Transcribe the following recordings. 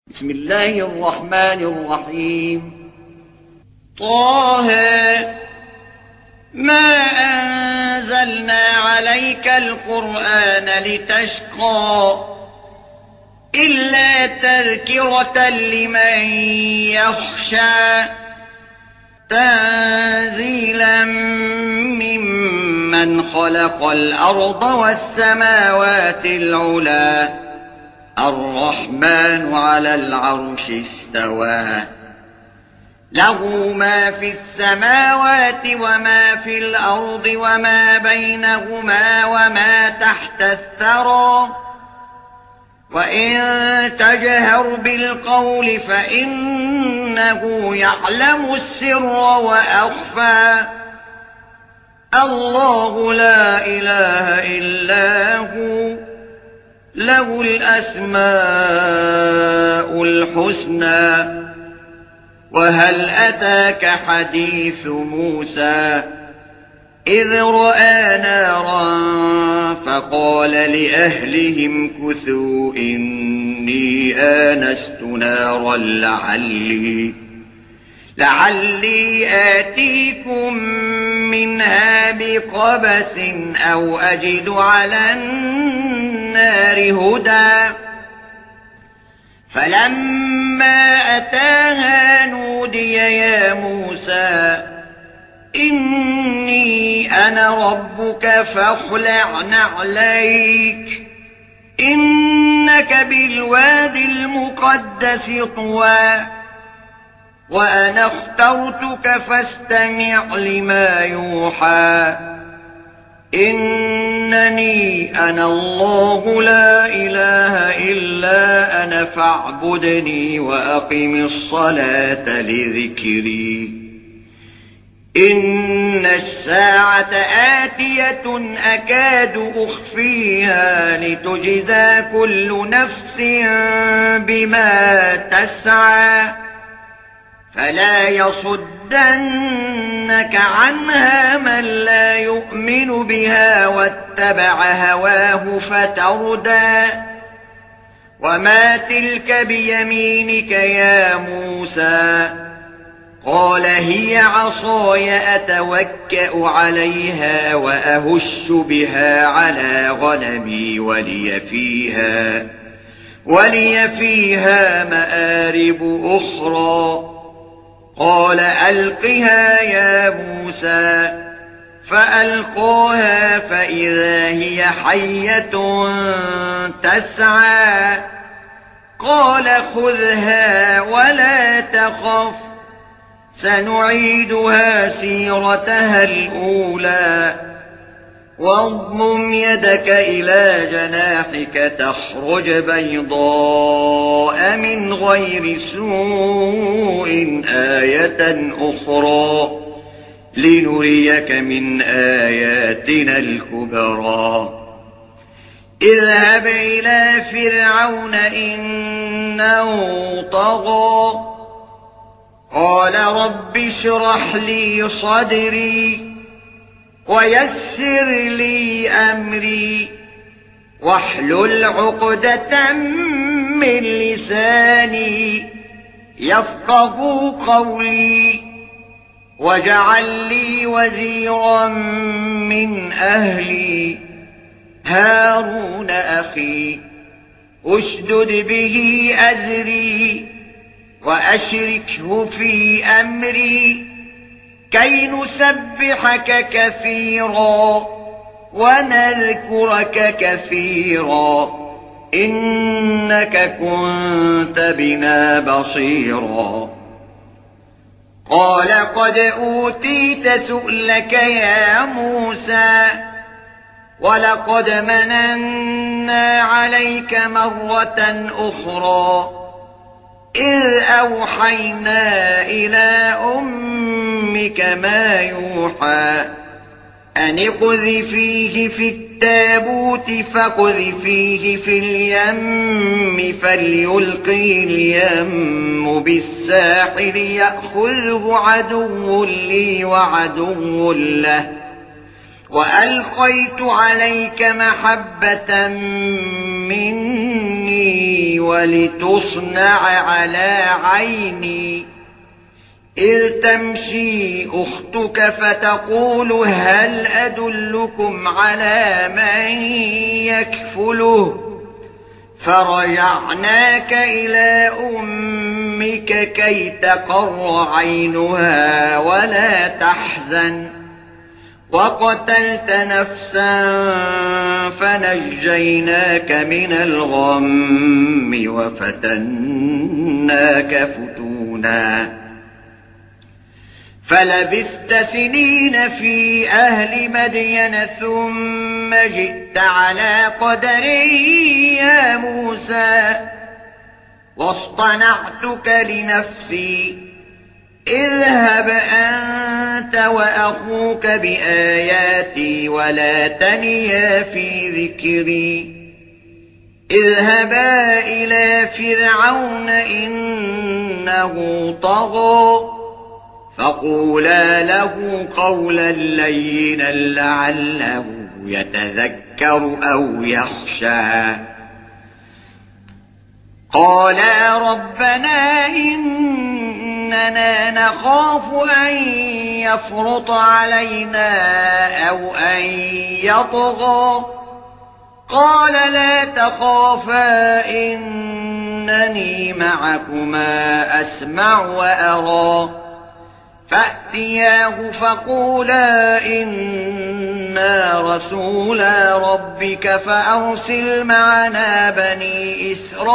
بسم الله الرحمن الرحيم. طه ما أنزلنا عليك القرآن لتشقى إلا تذكرة لمن يخشى تنزيلا ممن خلق الأرض والسماوات العلى الرحمن على العرش استوى له ما في السماوات وما في الأرض وما بينهما وما تحت الثرى وإن تجهر بالقول فإنه يعلم السر وأخفى الله لا إله إلا هو له الأسماء الحسنى. وهل أتاك حديث موسى إذ رأى نارا فقال لأهلهم كثوا إني آنست نارا لعلي آتيكم منها بقبس أو أجد على النار هدى. فلما أتاها نودي يا موسى إني أنا ربك فاخلع نعليك إنك بالوادي المقدس طوى وأنا اخترتك فاستمع لما يوحى إنني أنا الله لا إله إلا أنا فاعبدني وأقم الصلاة لذكري إن الساعة آتية أكاد أخفيها لتجزى كل نفس بما تسعى فلا يصدنك عنها من لا يؤمن بها واتبع هواه فتردى. وما تلك بيمينك يا موسى قال هي عصاي أتوكأ عليها وأهش بها على غنمي ولي فيها مآرب أخرى. قال ألقها يا موسى فألقاها فإذا هي حية تسعى قال خذها ولا تخف سنعيدها سيرتها الأولى واضمم يدك إلى جناحك تخرج بيضاء من غير سوء آية أخرى لنريك من آياتنا الكبرى. اذهب إلى فرعون إنه طغى قال رب اشرح لي صدري ويسر لي أمري واحلل عقدة من لساني يفقه قولي واجعل لي وزيرا من أهلي هارون أخي أشدد به أزري وأشركه في أمري كي نسبحك كثيرا ونذكرك كثيرا إنك كنت بنا بصيرا. قال قد أوتيت سؤلك يا موسى ولقد مننا عليك مرة أخرى إذ أوحينا إلى أمك ما يوحى أن اقذفيه في التابوت فاقذفيه في اليم فليلقه اليم بالساحل يأخذه عدو لي وعدو له وألقيت عليك محبة مني ولتصنع على عيني إذ تمشي أختك فتقول هل أدلكم على من يكفله فرجعناك إلى أمك كي تقر عينها ولا تحزن وقتلت نفسا فنجيناك من الغم وفتناك فتونا فلبثت سنين في أهل مدين ثم جئت على قدر يا موسى واصطنعتك لنفسي اذهب أنت وأخوك بآياتي ولا تنيا في ذكري اذهبا إلى فرعون إنه طغى فقولا له قولا لينا لعله يتذكر أو يخشى قالا ربنا إننا نخاف أن يفرط علينا أو أن يطغى قال لا تخافا إنني معكما أسمع وأرى فأتياه فقولا إنا رسولا ربك فأرسل معنا بني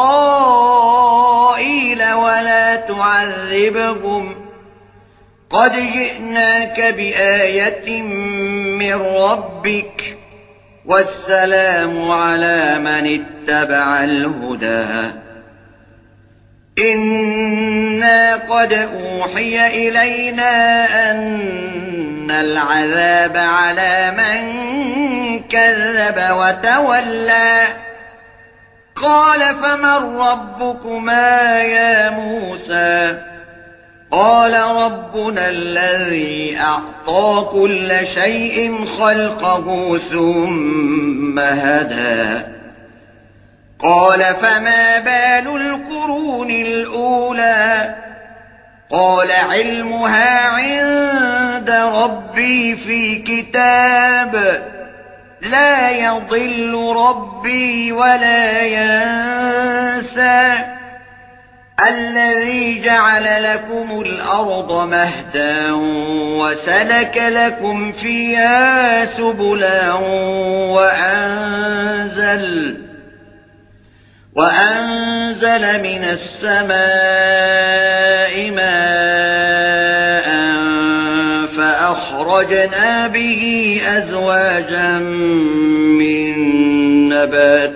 إسرائيل ولا تعذبهم قد جئناك بآية من ربك والسلام على من اتبع الهدى إنا قد أوحي إلينا أن العذاب على من كذب وتولى قال فمن ربكما يا موسى قال ربنا الذي أعطى كل شيء خلقه ثم هدى قال فما بال القرون الأولى قال علمها عند ربي في كتاب لا يضل ربي ولا ينسى الذي جعل لكم الأرض مهدا وسلك لكم فيها سبلا وأنزل من السماء ماء فأخرجنا به أزواجا من نبات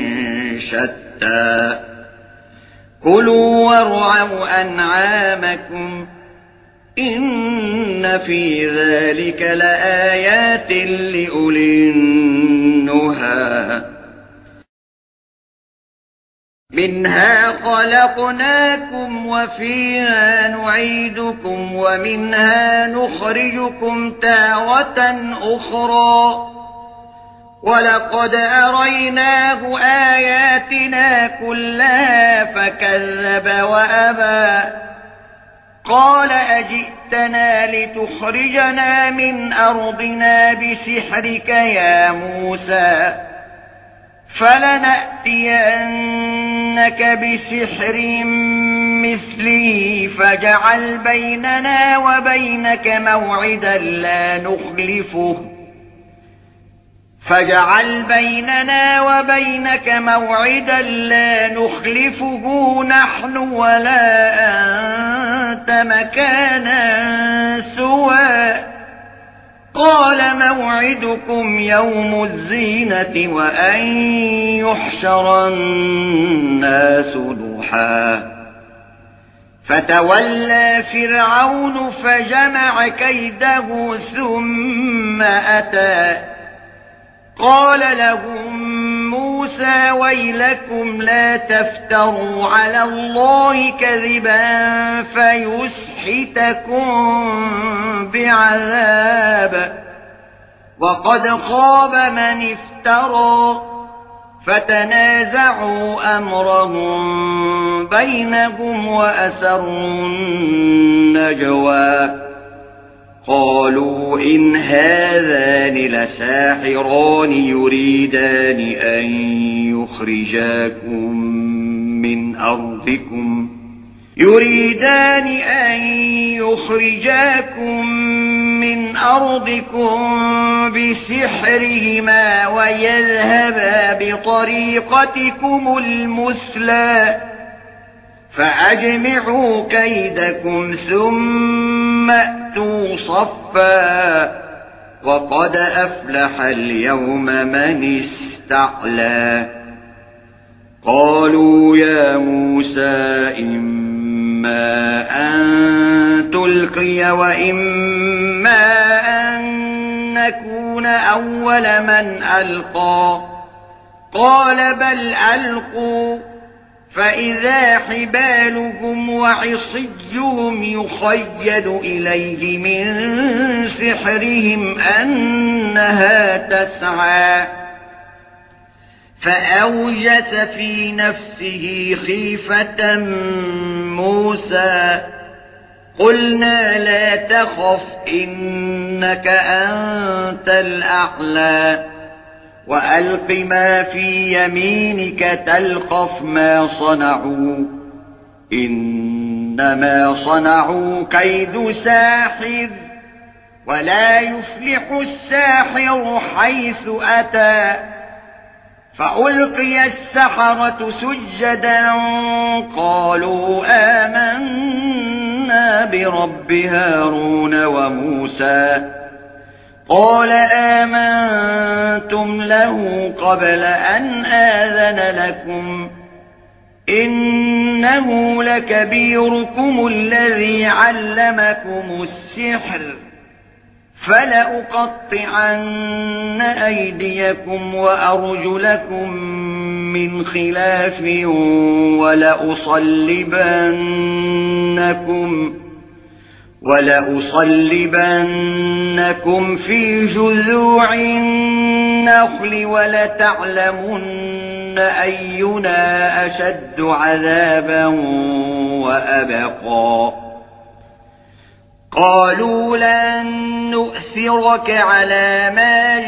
شتى كلوا وارعوا أنعامكم إن في ذلك لآيات لأولي النهى منها خلقناكم وفيها نعيدكم ومنها نخرجكم تارة أخرى ولقد أريناه آياتنا كلها فكذب وأبى قال أجئتنا لتخرجنا من أرضنا بسحرك يا موسى فلنأتينك بسحر مثله فاجعل بيننا وبينك موعدا لا نخلفه نحن ولا أنت مكانا سوى قال موعدكم يوم الزينة وأن يحشر الناس ضحى فتولى فرعون فجمع كيده ثم أتى قال لهم موسى ويلكم لا تفتروا على الله كذبا فيسحتكم بعذاب وقد خاب من افترى فتنازعوا أمرهم بينهم وأسروا النجوى قالوا إن هذان لساحران يريدان أن يخرجاكم من أرضكم بسحرهما ويذهبا بطريقتكم المثلى فأجمعوا كيدكم ثم أتوا صفا وقد أفلح اليوم من استعلى قالوا يا موسى إما أن تلقي وإما أن نكون أول من ألقى قال بل ألقوا فإذا حبالهم وعصيهم يخيل إليه من سحرهم أنها تسعى فأوجس في نفسه خيفة موسى قلنا لا تخف إنك أنت الأعلى وألق ما في يمينك تلقف ما صنعوا إنما صنعوا كيد ساحر ولا يفلح الساحر حيث أتى فألقي السحرة سجدا قالوا آمنا برب هارون وموسى قال آمنتم له قبل أن آذن لكم إنه لكبيركم الذي علمكم السحر فلأقطعن أيديكم وأرجلكم من خلاف ولأصلبنكم في جذوع النخل ولتعلمن أينا أشد عذابا وأبقى قالوا لن نؤثرك على ما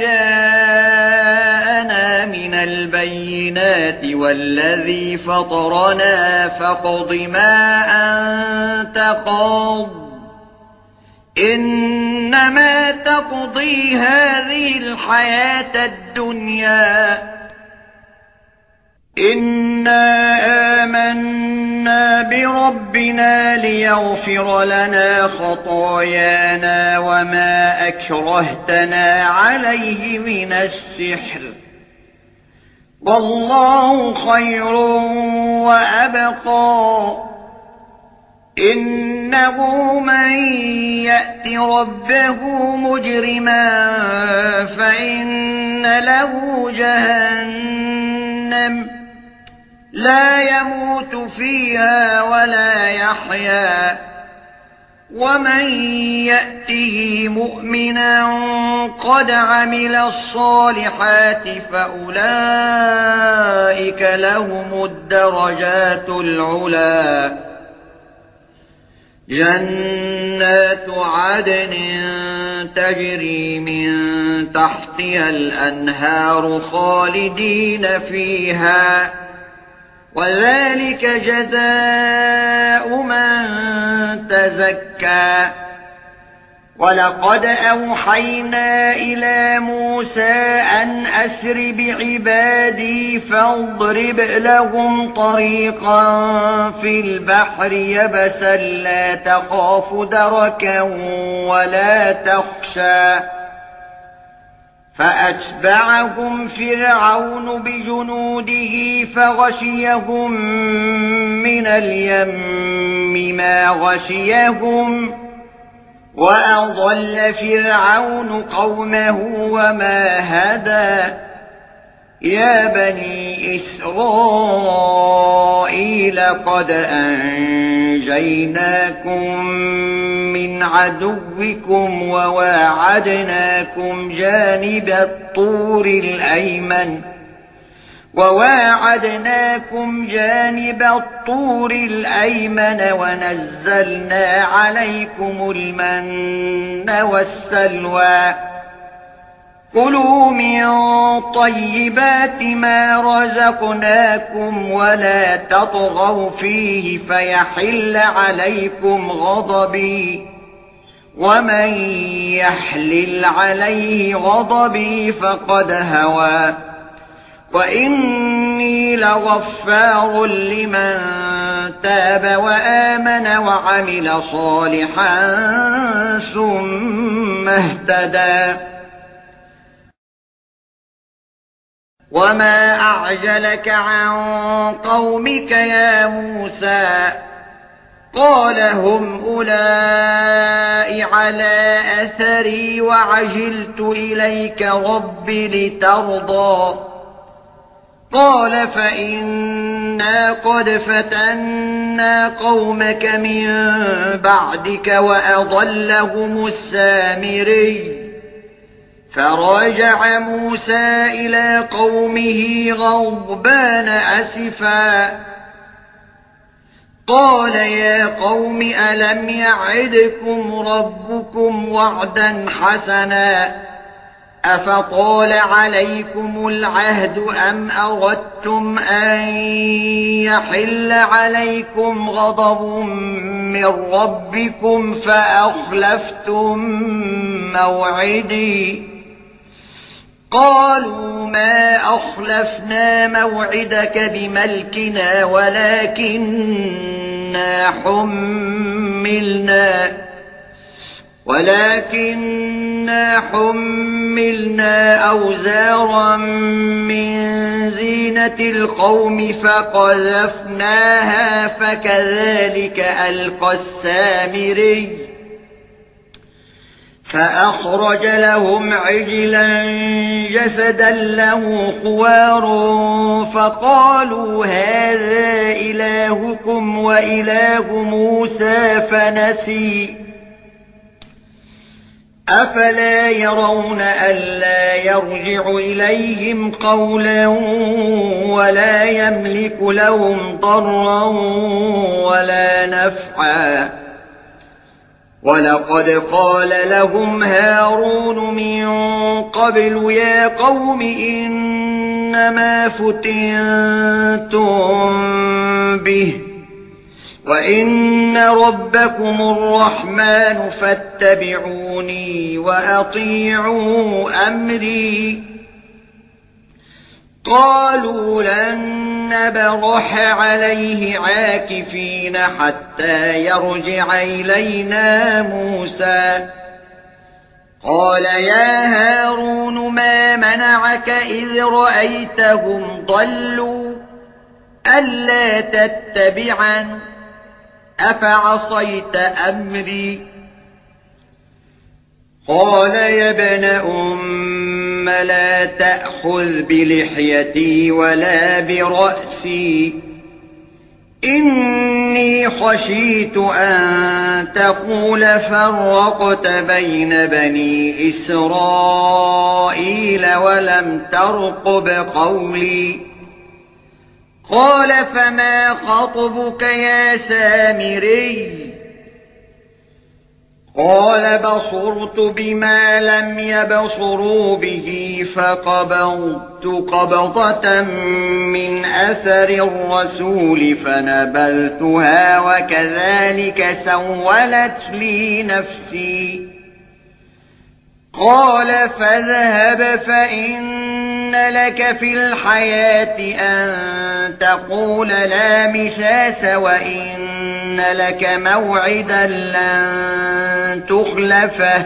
جاءنا من البينات والذي فطرنا فاقض ما أنت قاض إنما تقضي هذه الحياة الدنيا إنا آمنا بربنا ليغفر لنا خطايانا وما أكرهتنا عليه من السحر والله خير وأبقى إنه من يأت ربه مجرما فإن له جهنم لا يموت فيها ولا يحيا ومن يأته مؤمنا قد عمل الصالحات فأولئك لهم الدرجات العلى جنات عدن تجري من تحتها الأنهار خالدين فيها وذلك جزاء من تزكى ولقد أوحينا إلى موسى أن أسر بعبادي فاضرب لهم طريقا في البحر يبسا لا تخاف دركا ولا تخشى فأتبعهم فرعون بجنوده فغشيهم من اليم ما غشيهم وأضل فرعون قومه وما هدى يا بني إسرائيل قد أنجاكم أنجيناكم من عدوكم وواعدناكم جانب الطور الأيمن ونزلنا عليكم المن والسلوى كلوا من طيبات ما رزقناكم ولا تطغوا فيه فيحل عليكم غضبي ومن يحلل عليه غضبي فقد هوى وإني لغفار لمن تاب وآمن وعمل صالحا ثم اهتدى وما أعجلك عن قومك يا موسى قال هم أولئك على أثري وعجلت إليك رب لترضى قال فإنا قد فتنا قومك من بعدك وأضلهم السامري فرجع موسى إلى قومه غضبان أسفا قال يا قوم ألم يعدكم ربكم وعدا حسنا أفطال عليكم العهد أم أردتم أن يحل عليكم غضب من ربكم فأخلفتم موعدي قالوا ما أخلفنا موعدك بملكنا ولكننا حملنا أوزارا من زينة القوم فقذفناها فكذلك ألقى السامري فأخرج لهم عجلا جسدا له خوار فقالوا هذا إلهكم وإله موسى فنسي أفلا يرون ألا يرجع إليهم قولا ولا يملك لهم ضرا ولا نفعا ولقد قال لهم هارون من قبل يا قوم إنما فتنتم به وإن ربكم الرحمن فاتبعوني وأطيعوا أمري قالوا لن نبرح عليه عاكفين حتى يرجع إلينا موسى قال يا هارون ما منعك إذ رأيتهم ضلوا ألا تتبعن أفعصيت أمري قال يا ابن لا تأخذ بلحيتي ولا برأسي إني خشيت أن تقول فرقت بين بني إسرائيل ولم ترقب قولي قال فما خطبك يا سامري قال بصرت بما لم يبصروا به فقبضت قبضة من أثر الرسول فنبذتها وكذلك سولت لي نفسي قال فاذهب فإن لك في الحياة أن تقول لا مساس وإن لك موعدا لن تخلفه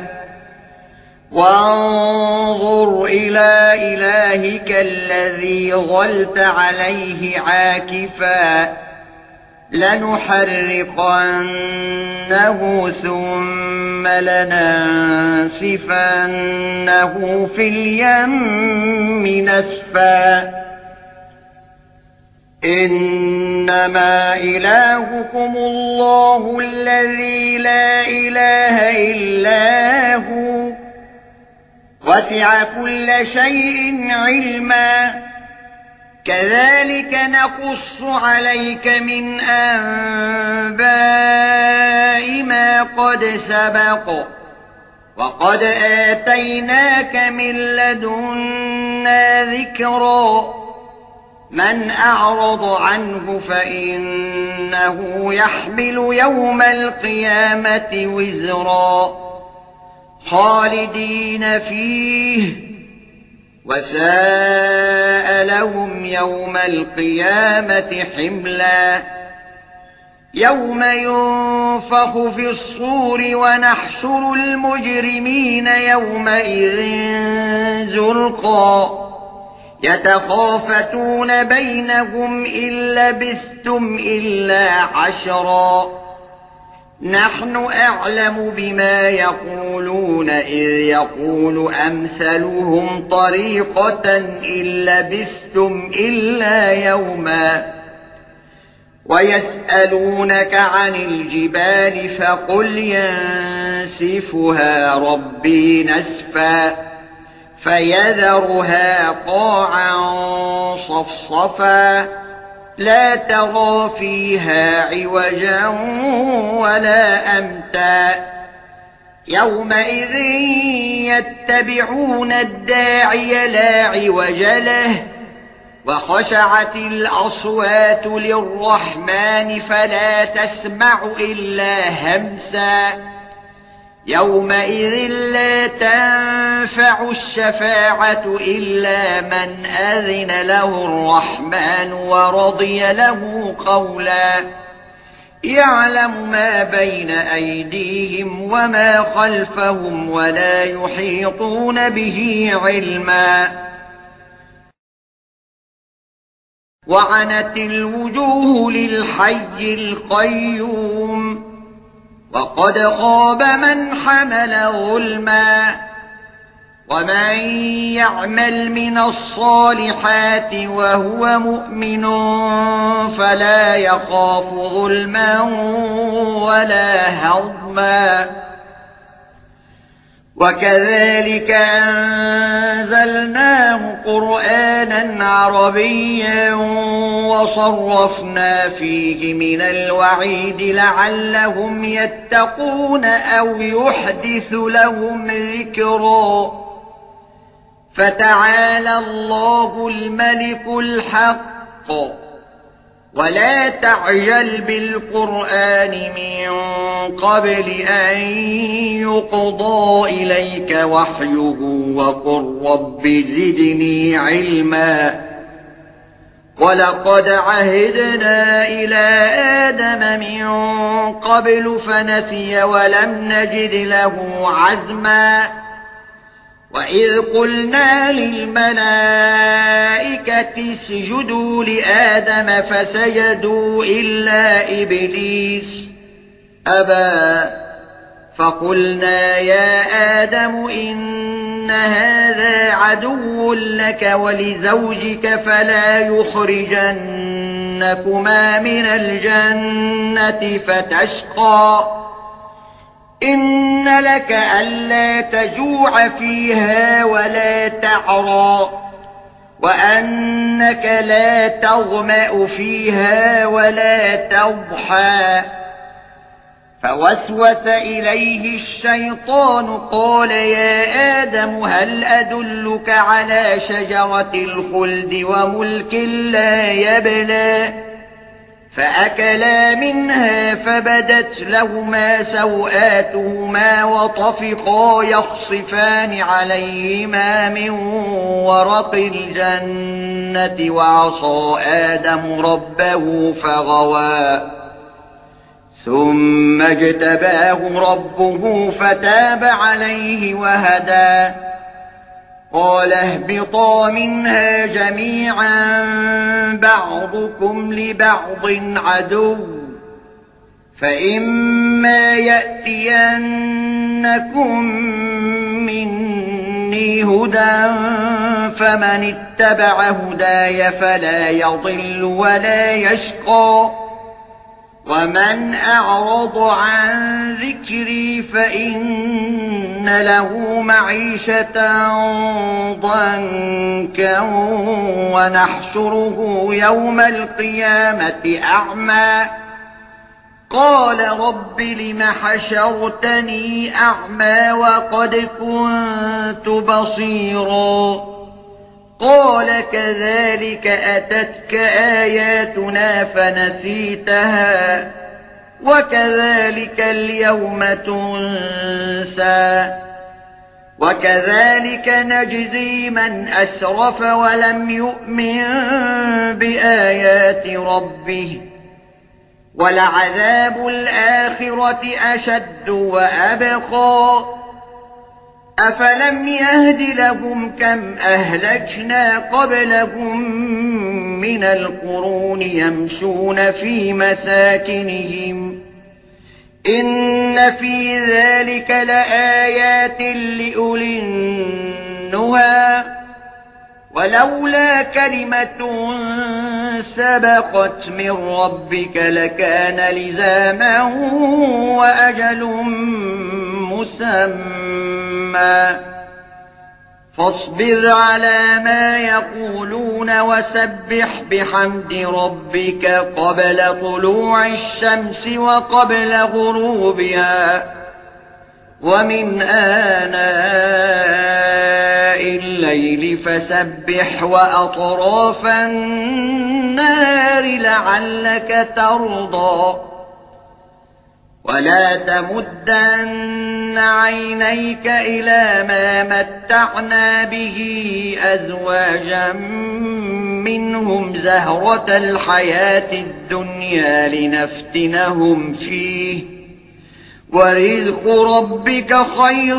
وانظر إلى إلهك الذي ظلت عليه عاكفا لنحرقنه ثم لننسفنه في اليم نسفا إنما إلهكم الله الذي لا إله إلا هو وسع كل شيء علما كذلك نقص عليك من أنباء ما قد سبق وقد آتيناك من لدنا ذكرا من أعرض عنه فإنه يحمل يوم القيامة وزرا خالدين فيه وساء لهم يوم القيامة حملا يوم ينفخ في الصور ونحشر المجرمين يومئذ زرقا يتخافتون بينهم إن لبثتم إلا عشرا نحن أعلم بما يقولون إذ يقول أمثلهم طريقة إن لبثتم إلا يوما ويسألونك عن الجبال فقل ينسفها ربي نسفا فيذرها قاعا صفصفا لا ترى فيها عوجا ولا أمتا يومئذ يتبعون الداعي لا عوج له وخشعت الأصوات للرحمن فلا تسمع إلا همسا يومئذ لا تنفع الشفاعة إلا من أذن له الرحمن ورضي له قولا يعلم ما بين أيديهم وما خلفهم ولا يحيطون به علما وعنت الوجوه للحي القيوم وقد خاب من حمل ظلما ومن يعمل من الصالحات وهو مؤمن فلا يخاف ظلما ولا هضما وكذلك أنزلناه قرآنا عربيا وصرفنا فيه من الوعيد لعلهم يتقون أو يحدث لهم ذكرا فتعالى الله الملك الحق ولا تعجل بالقرآن من قبل أن يقضى إليك وحيه وقل رب زدني علما ولقد عهدنا إلى آدم من قبل فنسي ولم نجد له عزما وإذ قلنا للملائكة اسجدوا لآدم فسجدوا إلا إبليس أبى فقلنا يا آدم إن هذا عدو لك ولزوجك فلا يخرجنكما من الجنة فتشقى إن لك ألا تجوع فيها ولا تعرى وأنك لا تظمأ فيها ولا تضحى فوسوس إليه الشيطان قال يا آدم هل أدلك على شجرة الخلد وملك لا يبلى فأكلا منها فبدت لهما سوآتهما وطفقا يخصفان عليهما من ورق الجنة وعصى آدم ربه فغوى ثم اجتباه ربه فتاب عليه وهدى قال اهبطا منها جميعا بعضكم لبعض عدو فإما يأتينكم مني لدني هدى فمن اتبع هداي فلا يضل ولا يشقى ومن أعرض عن ذكري فإن له معيشة ضنكا ونحشره يوم القيامة أعمى قال رب لم حشرتني أعمى وقد كنت بصيرا قال كذلك أتتك آياتنا فنسيتها وكذلك اليوم تنسى وكذلك نجزي من أسرف ولم يؤمن بآيات ربه ولعذاب الآخرة أشد وأبقى أفلم يهد لهم كم أهلكنا قبلهم من القرون يمشون في مساكنهم إن في ذلك لآيات لأولي النهى ولولا كلمة سبقت من ربك لكان لزاما وأجل مسمى فاصبر على ما يقولون وسبح بحمد ربك قبل طلوع الشمس وقبل غروبها ومن آناء الليل فسبح وأطراف النهار لعلك ترضى ولا تمدن عينيك إلى ما متعنا به أزواجا منهم زهرة الحياة الدنيا لنفتنهم فيه ورزق ربك خير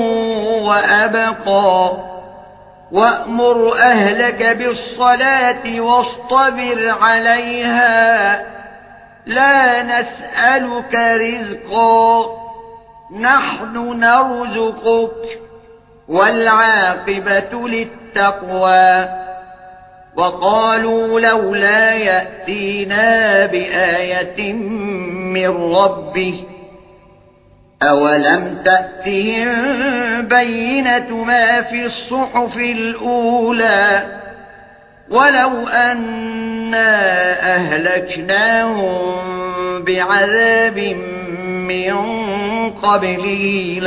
وأبقى وأمر أهلك بالصلاة واصطبر عليها لا نسألك رزقا نحن نرزقك والعاقبة للتقوى وقالوا لولا يأتينا بآية من ربه أولم تأتهم بينة ما في الصحف الأولى ولو أنا أهلكناهم بعذاب من قبله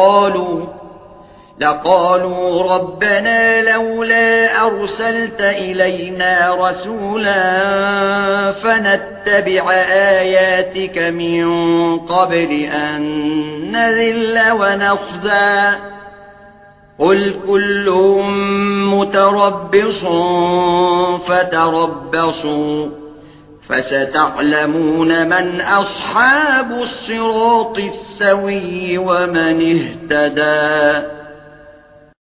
لقالوا ربنا لولا أرسلت إلينا رسولا فنتبع آياتك من قبل أن نذل ونخزى قل كل متربص فتربصوا فستعلمون من أصحاب الصراط السوي ومن اهتدى